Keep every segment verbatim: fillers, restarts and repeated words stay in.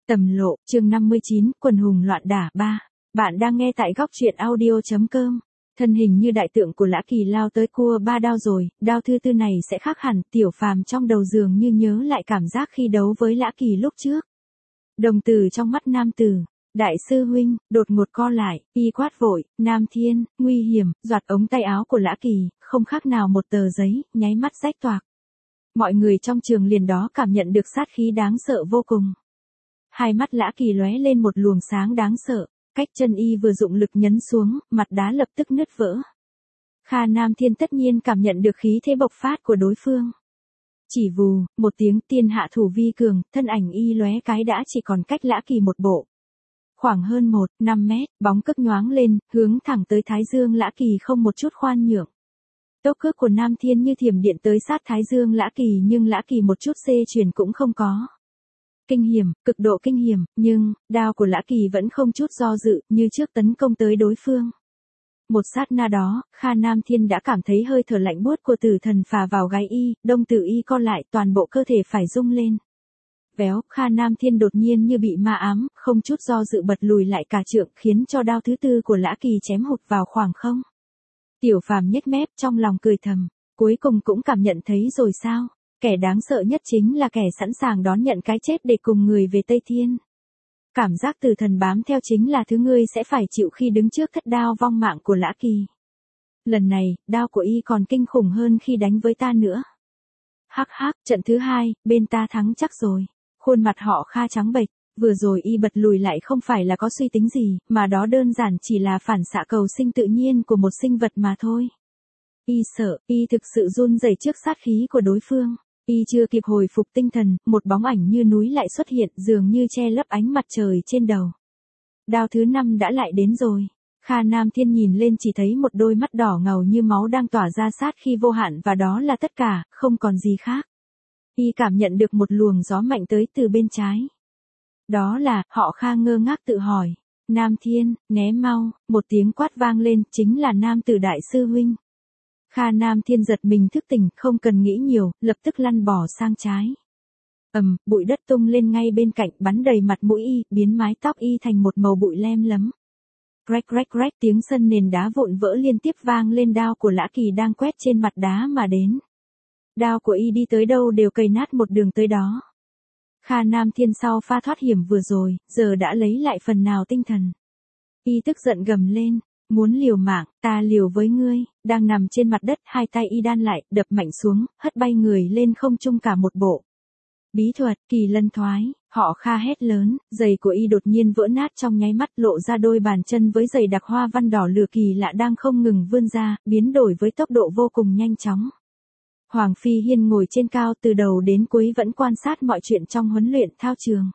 Tầm lộ, chương năm mươi chín, quần hùng loạn đả ba. Bạn đang nghe tại góc truyện audio.com. Thân hình như đại tượng của Lã Kỳ lao tới cua ba đao rồi, đao thứ tư này sẽ khác hẳn, Tiểu Phàm trong đầu giường như nhớ lại cảm giác khi đấu với Lã Kỳ lúc trước. Đồng tử trong mắt nam tử, đại sư huynh, đột ngột co lại, y quát vội, Nam Thiên, nguy hiểm, giọt ống tay áo của Lã Kỳ, không khác nào một tờ giấy, nháy mắt rách toạc. Mọi người trong trường liền đó cảm nhận được sát khí đáng sợ vô cùng. Hai mắt Lã Kỳ lóe lên một luồng sáng đáng sợ, cách chân y vừa dụng lực nhấn xuống, mặt đá lập tức nứt vỡ. Kha Nam Thiên tất nhiên cảm nhận được khí thế bộc phát của đối phương. Chỉ vù, một tiếng tiên hạ thủ vi cường, thân ảnh y lóe cái đã chỉ còn cách Lã Kỳ một bộ. Khoảng hơn một, năm mét, bóng cước nhoáng lên, hướng thẳng tới thái dương Lã Kỳ không một chút khoan nhượng. Tốc cước của Nam Thiên như thiểm điện tới sát thái dương Lã Kỳ nhưng Lã Kỳ một chút xê chuyển cũng không có. Kinh hiểm, cực độ kinh hiểm, nhưng, đao của Lã Kỳ vẫn không chút do dự, như trước tấn công tới đối phương. Một sát na đó, Kha Nam Thiên đã cảm thấy hơi thở lạnh buốt của tử thần phả vào gáy y, đông tử y co lại, toàn bộ cơ thể phải rung lên. Véo, Kha Nam Thiên đột nhiên như bị ma ám, không chút do dự bật lùi lại cả trượng, khiến cho đao thứ tư của Lã Kỳ chém hụt vào khoảng không. Tiểu Phàm nhếch mép trong lòng cười thầm, cuối cùng cũng cảm nhận thấy rồi sao? Kẻ đáng sợ nhất chính là kẻ sẵn sàng đón nhận cái chết để cùng người về Tây Thiên. Cảm giác tử thần bám theo chính là thứ ngươi sẽ phải chịu khi đứng trước thất đao vong mạng của Lã Kỳ. Lần này, đao của y còn kinh khủng hơn khi đánh với ta nữa. Hắc hắc, trận thứ hai, bên ta thắng chắc rồi. Khuôn mặt họ Kha trắng bệch, vừa rồi y bật lùi lại không phải là có suy tính gì, mà đó đơn giản chỉ là phản xạ cầu sinh tự nhiên của một sinh vật mà thôi. Y sợ, y thực sự run rẩy trước sát khí của đối phương. Y chưa kịp hồi phục tinh thần, một bóng ảnh như núi lại xuất hiện, dường như che lấp ánh mặt trời trên đầu. Đao thứ năm đã lại đến rồi. Kha Nam Thiên nhìn lên chỉ thấy một đôi mắt đỏ ngầu như máu đang tỏa ra sát khí vô hạn và đó là tất cả, không còn gì khác. Y cảm nhận được một luồng gió mạnh tới từ bên trái. Đó là, họ Kha ngơ ngác tự hỏi. Nam Thiên, né mau, một tiếng quát vang lên, chính là nam tử đại sư huynh. Kha Nam Thiên giật mình thức tỉnh, không cần nghĩ nhiều, lập tức lăn bỏ sang trái. Ầm, bụi đất tung lên ngay bên cạnh, bắn đầy mặt mũi y, biến mái tóc y thành một màu bụi lem lấm. Rách rách rách, tiếng sân nền đá vụn vỡ liên tiếp vang lên, đao của Lã Kỳ đang quét trên mặt đá mà đến. Đao của y đi tới đâu đều cày nát một đường tới đó. Kha Nam Thiên sau pha thoát hiểm vừa rồi, giờ đã lấy lại phần nào tinh thần. Y tức giận gầm lên. Muốn liều mạng, ta liều với ngươi, đang nằm trên mặt đất, hai tay y đan lại, đập mạnh xuống, hất bay người lên không trung cả một bộ. Bí thuật, Kỳ Lân thoái, họ Kha hét lớn, giày của y đột nhiên vỡ nát trong nháy mắt, lộ ra đôi bàn chân với giày đặc hoa văn đỏ lửa kỳ lạ đang không ngừng vươn ra, biến đổi với tốc độ vô cùng nhanh chóng. Hoàng Phi Hiên ngồi trên cao từ đầu đến cuối vẫn quan sát mọi chuyện trong huấn luyện thao trường.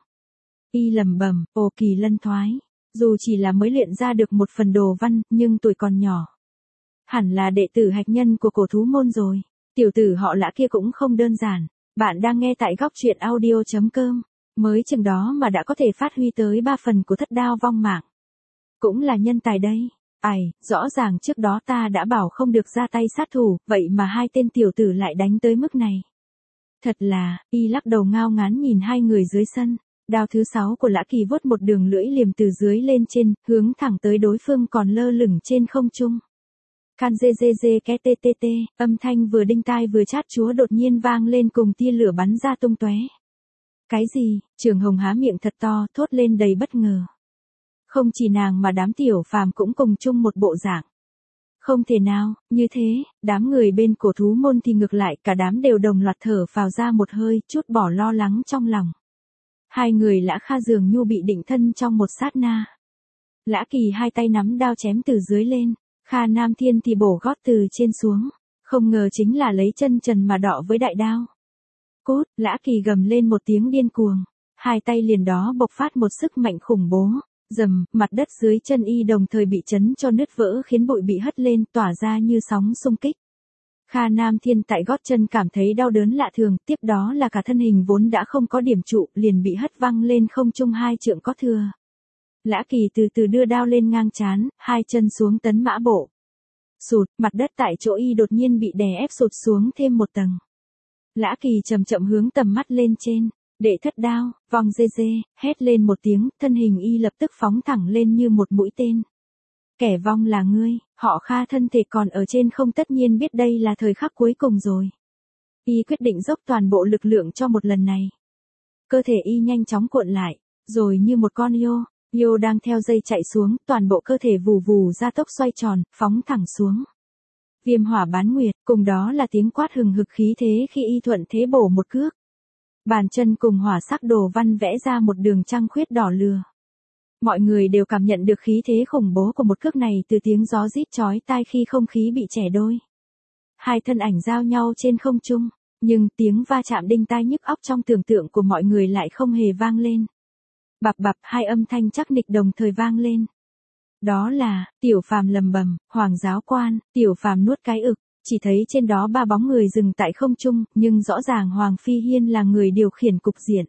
Y lẩm bẩm, ồ Kỳ Lân thoái. Dù chỉ là mới luyện ra được một phần đồ văn, nhưng tuổi còn nhỏ. Hẳn là đệ tử hạch nhân của cổ thú môn rồi. Tiểu tử họ Lã kia cũng không đơn giản. Bạn đang nghe tại góc truyện audio.com. Mới chừng đó mà đã có thể phát huy tới ba phần của thất đao vong mạng. Cũng là nhân tài đây. Ải, rõ ràng trước đó ta đã bảo không được ra tay sát thủ, vậy mà hai tên tiểu tử lại đánh tới mức này. Thật là, y lắc đầu ngao ngán nhìn hai người dưới sân. Đao thứ sáu của Lã Kỳ vuốt một đường lưỡi liềm từ dưới lên trên, hướng thẳng tới đối phương còn lơ lửng trên không trung. Can dê dê dê ke tê tê tê, âm thanh vừa đinh tai vừa chát chúa đột nhiên vang lên cùng tia lửa bắn ra tung tóe. Cái gì? Trường Hồng há miệng thật to, thốt lên đầy bất ngờ. Không chỉ nàng mà đám Tiểu Phàm cũng cùng chung một bộ dạng. Không thể nào, như thế, đám người bên cổ thú môn thì ngược lại, cả đám đều đồng loạt thở phào ra một hơi, chút bỏ lo lắng trong lòng. Hai người Lã Kha dường như bị định thân trong một sát na. Lã Kỳ hai tay nắm đao chém từ dưới lên, Kha Nam Thiên thì bổ gót từ trên xuống, không ngờ chính là lấy chân trần mà đọ với đại đao. Cút, Lã Kỳ gầm lên một tiếng điên cuồng, hai tay liền đó bộc phát một sức mạnh khủng bố, rầm, mặt đất dưới chân y đồng thời bị chấn cho nứt vỡ khiến bụi bị hất lên tỏa ra như sóng xung kích. Kha Nam Thiên tại gót chân cảm thấy đau đớn lạ thường, tiếp đó là cả thân hình vốn đã không có điểm trụ, liền bị hất văng lên không trung hai trượng có thừa. Lã Kỳ từ từ đưa đao lên ngang trán, hai chân xuống tấn mã bộ. Sụt, mặt đất tại chỗ y đột nhiên bị đè ép sụt xuống thêm một tầng. Lã Kỳ chậm chậm hướng tầm mắt lên trên, Đệ thất đao, vong dê dê, hét lên một tiếng, thân hình y lập tức phóng thẳng lên như một mũi tên. Kẻ vong là ngươi, họ Kha thân thể còn ở trên không tất nhiên biết đây là thời khắc cuối cùng rồi. Y quyết định dốc toàn bộ lực lượng cho một lần này. Cơ thể y nhanh chóng cuộn lại, rồi như một con yo, yo đang theo dây chạy xuống, toàn bộ cơ thể vù vù ra tốc xoay tròn, phóng thẳng xuống. Viêm hỏa bán nguyệt, cùng đó là tiếng quát hừng hực khí thế khi y thuận thế bổ một cước. Bàn chân cùng hỏa sắc đồ văn vẽ ra một đường trăng khuyết đỏ lừa. Mọi người đều cảm nhận được khí thế khủng bố của một cước này từ tiếng gió rít chói tai khi không khí bị chẻ đôi. Hai thân ảnh giao nhau trên không trung, nhưng tiếng va chạm đinh tai nhức óc trong tưởng tượng của mọi người lại không hề vang lên. Bập bập, hai âm thanh chắc nịch đồng thời vang lên. Đó là, Tiểu Phàm lầm bầm, Hoàng giáo quan. Tiểu Phàm nuốt cái ực, chỉ thấy trên đó ba bóng người dừng tại không trung, nhưng rõ ràng Hoàng Phi Hiên là người điều khiển cục diện.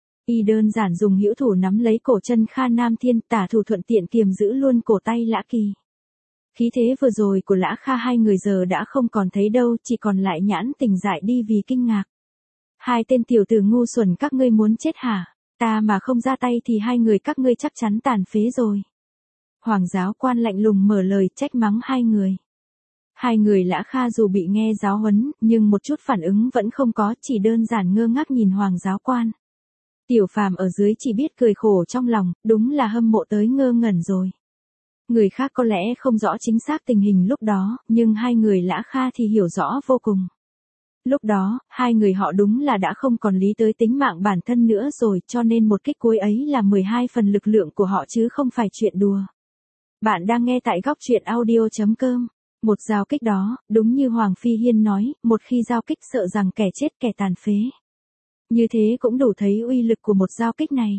Y đơn giản dùng hữu thủ nắm lấy cổ chân Kha Nam Thiên, tả thủ thuận tiện kiềm giữ luôn cổ tay Lã Kỳ. Khí thế vừa rồi của Lã Kha hai người giờ đã không còn thấy đâu, chỉ còn lại nhãn tình dại đi vì kinh ngạc. Hai tên tiểu tử ngu xuẩn các ngươi muốn chết hả? Ta mà không ra tay thì hai người các ngươi chắc chắn tàn phế rồi. Hoàng giáo quan lạnh lùng mở lời trách mắng hai người. Hai người Lã Kha dù bị nghe giáo huấn, nhưng một chút phản ứng vẫn không có, chỉ đơn giản ngơ ngác nhìn Hoàng giáo quan. Tiểu Phàm ở dưới chỉ biết cười khổ trong lòng, đúng là hâm mộ tới ngơ ngẩn rồi. Người khác có lẽ không rõ chính xác tình hình lúc đó, nhưng hai người Lã Kha thì hiểu rõ vô cùng. Lúc đó, hai người họ đúng là đã không còn lý tới tính mạng bản thân nữa rồi, cho nên một kích cuối ấy là mười hai phần lực lượng của họ chứ không phải chuyện đùa. Bạn đang nghe tại góc truyện audio chấm com. Một giao kích đó, đúng như Hoàng Phi Hiên nói, một khi giao kích sợ rằng kẻ chết kẻ tàn phế. Như thế cũng đủ thấy uy lực của một giao kích này.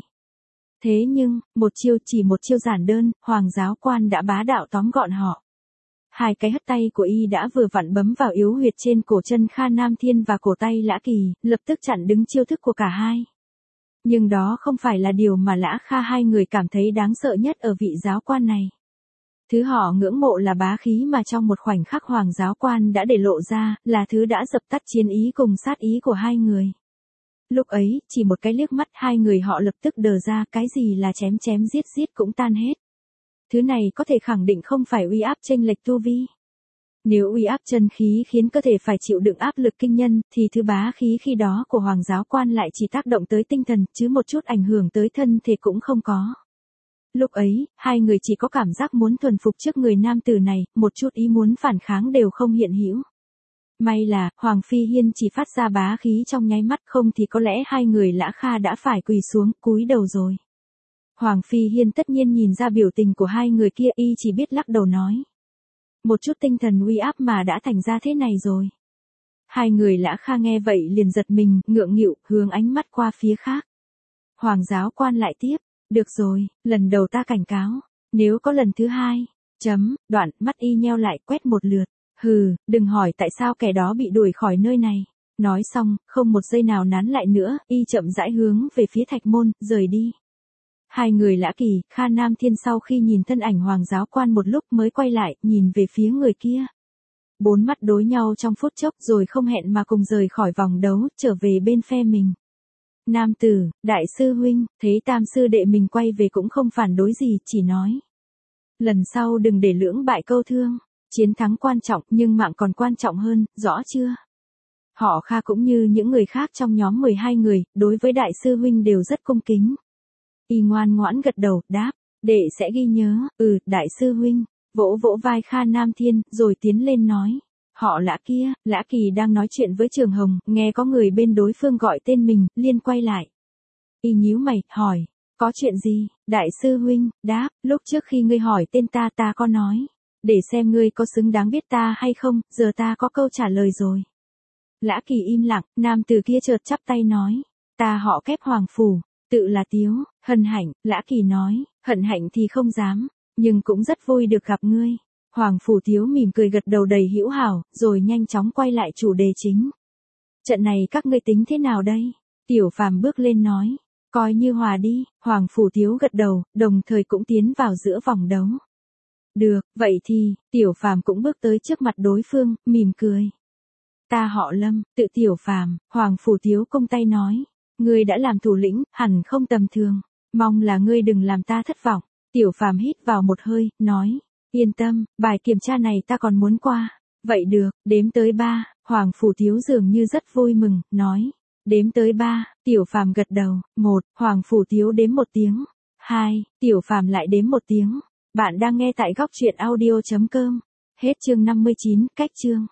Thế nhưng, một chiêu chỉ một chiêu giản đơn, Hoàng giáo quan đã bá đạo tóm gọn họ. Hai cái hất tay của y đã vừa vặn bấm vào yếu huyệt trên cổ chân Kha Nam Thiên và cổ tay Lã Kỳ, lập tức chặn đứng chiêu thức của cả hai. Nhưng đó không phải là điều mà Lã Kha hai người cảm thấy đáng sợ nhất ở vị giáo quan này. Thứ họ ngưỡng mộ là bá khí mà trong một khoảnh khắc Hoàng giáo quan đã để lộ ra, là thứ đã dập tắt chiến ý cùng sát ý của hai người. Lúc ấy, chỉ một cái liếc mắt hai người họ lập tức đờ ra, cái gì là chém chém giết giết cũng tan hết. Thứ này có thể khẳng định không phải uy áp chênh lệch tu vi. Nếu uy áp chân khí khiến cơ thể phải chịu đựng áp lực kinh nhân, thì thứ bá khí khi đó của Hoàng giáo quan lại chỉ tác động tới tinh thần, chứ một chút ảnh hưởng tới thân thể cũng không có. Lúc ấy, hai người chỉ có cảm giác muốn thuần phục trước người nam tử này, một chút ý muốn phản kháng đều không hiện hữu. May là, Hoàng Phi Hiên chỉ phát ra bá khí trong nháy mắt, không thì có lẽ hai người Lã Kha đã phải quỳ xuống, cúi đầu rồi. Hoàng Phi Hiên tất nhiên nhìn ra biểu tình của hai người kia, y chỉ biết lắc đầu nói. Một chút tinh thần uy áp mà đã thành ra thế này rồi. Hai người Lã Kha nghe vậy liền giật mình, ngượng nghịu, hướng ánh mắt qua phía khác. Hoàng giáo quan lại tiếp, được rồi, lần đầu ta cảnh cáo, nếu có lần thứ hai, chấm, đoạn, mắt y nheo lại quét một lượt. Hừ, đừng hỏi tại sao kẻ đó bị đuổi khỏi nơi này. Nói xong, không một giây nào nán lại nữa, y chậm rãi hướng về phía thạch môn, rời đi. Hai người Lã Kỳ, Kha Nam Thiên sau khi nhìn thân ảnh Hoàng giáo quan một lúc mới quay lại, nhìn về phía người kia. Bốn mắt đối nhau trong phút chốc rồi không hẹn mà cùng rời khỏi vòng đấu, trở về bên phe mình. Nam tử, đại sư huynh, thấy tam sư đệ mình quay về cũng không phản đối gì, chỉ nói. Lần sau đừng để lưỡng bại câu thương. Chiến thắng quan trọng nhưng mạng còn quan trọng hơn, rõ chưa? Họ Kha cũng như những người khác trong nhóm mười hai người, đối với đại sư huynh đều rất cung kính. Y ngoan ngoãn gật đầu, đáp, đệ sẽ ghi nhớ, ừ, đại sư huynh, vỗ vỗ vai Kha Nam Thiên, rồi tiến lên nói. Họ Lã kia, Lã Kỳ đang nói chuyện với Trường Hồng, nghe có người bên đối phương gọi tên mình, liền quay lại. Y nhíu mày, hỏi, có chuyện gì? Đại sư huynh, đáp, lúc trước khi ngươi hỏi tên ta ta có nói. Để xem ngươi có xứng đáng biết ta hay không, giờ ta có câu trả lời rồi. Lã Kỳ im lặng, nam từ kia chợt chắp tay nói. Ta họ Kép Hoàng Phủ, tự là Tiếu, Hân Hạnh. Lã Kỳ nói, Hân Hạnh thì không dám, nhưng cũng rất vui được gặp ngươi. Hoàng Phủ Tiếu mỉm cười gật đầu đầy hữu hảo, rồi nhanh chóng quay lại chủ đề chính. Trận này các ngươi tính thế nào đây? Tiểu Phàm bước lên nói, coi như hòa đi. Hoàng Phủ Tiếu gật đầu, đồng thời cũng tiến vào giữa vòng đấu. Được, vậy thì, Tiểu Phàm cũng bước tới trước mặt đối phương, mỉm cười. Ta họ Lâm, tự Tiểu Phàm. Hoàng Phủ Tiếu công tay nói. Ngươi đã làm thủ lĩnh, hẳn không tầm thường. Mong là ngươi đừng làm ta thất vọng. Tiểu Phàm hít vào một hơi, nói. Yên tâm, bài kiểm tra này ta còn muốn qua. Vậy được, đếm tới ba, Hoàng Phủ Thiếu dường như rất vui mừng, nói. Đếm tới ba, Tiểu Phàm gật đầu. Một, Hoàng Phủ Thiếu đếm một tiếng. Hai, Tiểu Phàm lại đếm một tiếng. Bạn đang nghe tại góc truyện audio chấm com. Hết chương năm mươi chín, cách chương.